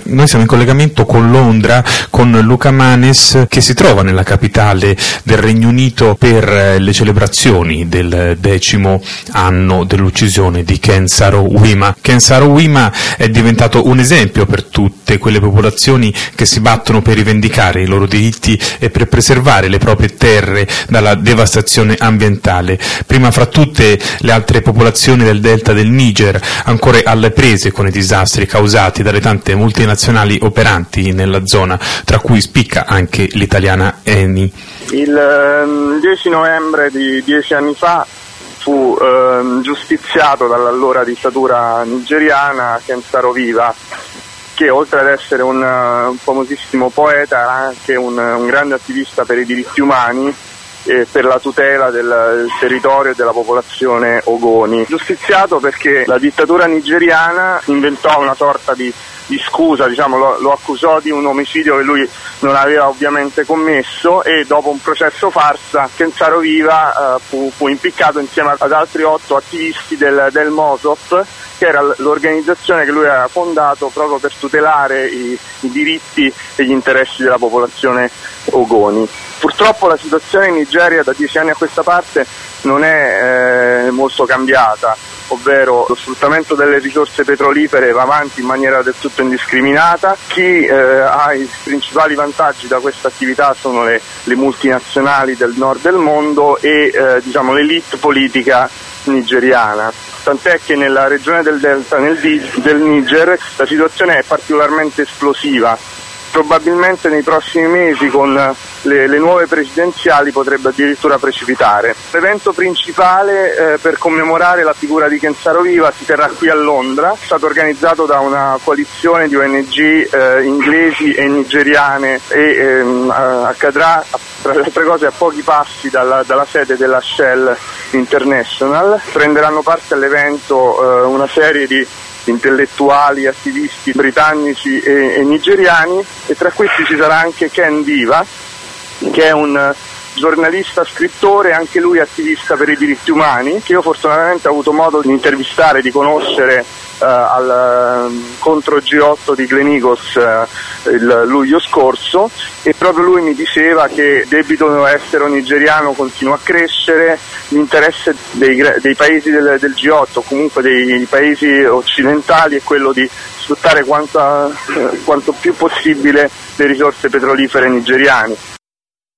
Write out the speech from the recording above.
Noi siamo in collegamento con Londra, con Luca Manes, che si trova nella capitale del Regno Unito per le celebrazioni del 10° anno dell'uccisione di Ken Saro-Wiwa. Ken Saro-Wiwa è diventato un esempio per tutte quelle popolazioni che si battono per rivendicare i loro diritti e per preservare le proprie terre dalla devastazione ambientale. Prima fra tutte le altre popolazioni del delta del Niger, ancora alle prese con i disastri causati dalle tante multinazionali operanti nella zona, tra cui spicca anche l'italiana Eni. Il 10 novembre di 10 anni fa fu giustiziato dall'allora dittatura nigeriana Ken Saro-Wiwa, che oltre ad essere un famosissimo poeta era anche un grande attivista per i diritti umani e per la tutela del territorio e della popolazione Ogoni. Giustiziato perché la dittatura nigeriana inventò una sorta di scusa, lo accusò di un omicidio che lui non aveva ovviamente commesso, e dopo un processo farsa Ken Saro-Wiwa fu impiccato insieme ad altri 8 attivisti del MOSOP, che era l'organizzazione che lui aveva fondato proprio per tutelare i diritti e gli interessi della popolazione Ogoni. Purtroppo la situazione in Nigeria da 10 anni a questa parte non è molto cambiata, ovvero lo sfruttamento delle risorse petrolifere va avanti in maniera del tutto indiscriminata. Chi ha i principali vantaggi da questa attività sono le multinazionali del nord del mondo e l'elite politica nigeriana. Tant'è che nella regione del delta del Niger la situazione è particolarmente esplosiva. Probabilmente nei prossimi mesi con le nuove presidenziali potrebbe addirittura precipitare. L'evento principale per commemorare la figura di Ken Saro-Wiwa si terrà qui a Londra, è stato organizzato da una coalizione di ONG inglesi e nigeriane e accadrà tra le altre cose a pochi passi dalla sede della Shell International. Prenderanno parte all'evento una serie di intellettuali, attivisti britannici e nigeriani, e tra questi ci sarà anche Ken Viva, che è un giornalista, scrittore, anche lui attivista per i diritti umani, che io fortunatamente ho avuto modo di intervistare, di conoscere al contro G8 di Gleneagles il luglio scorso, e proprio lui mi diceva che il debito estero nigeriano continua a crescere, l'interesse dei paesi del G8, comunque dei paesi occidentali, è quello di sfruttare quanto più possibile le risorse petrolifere nigeriane.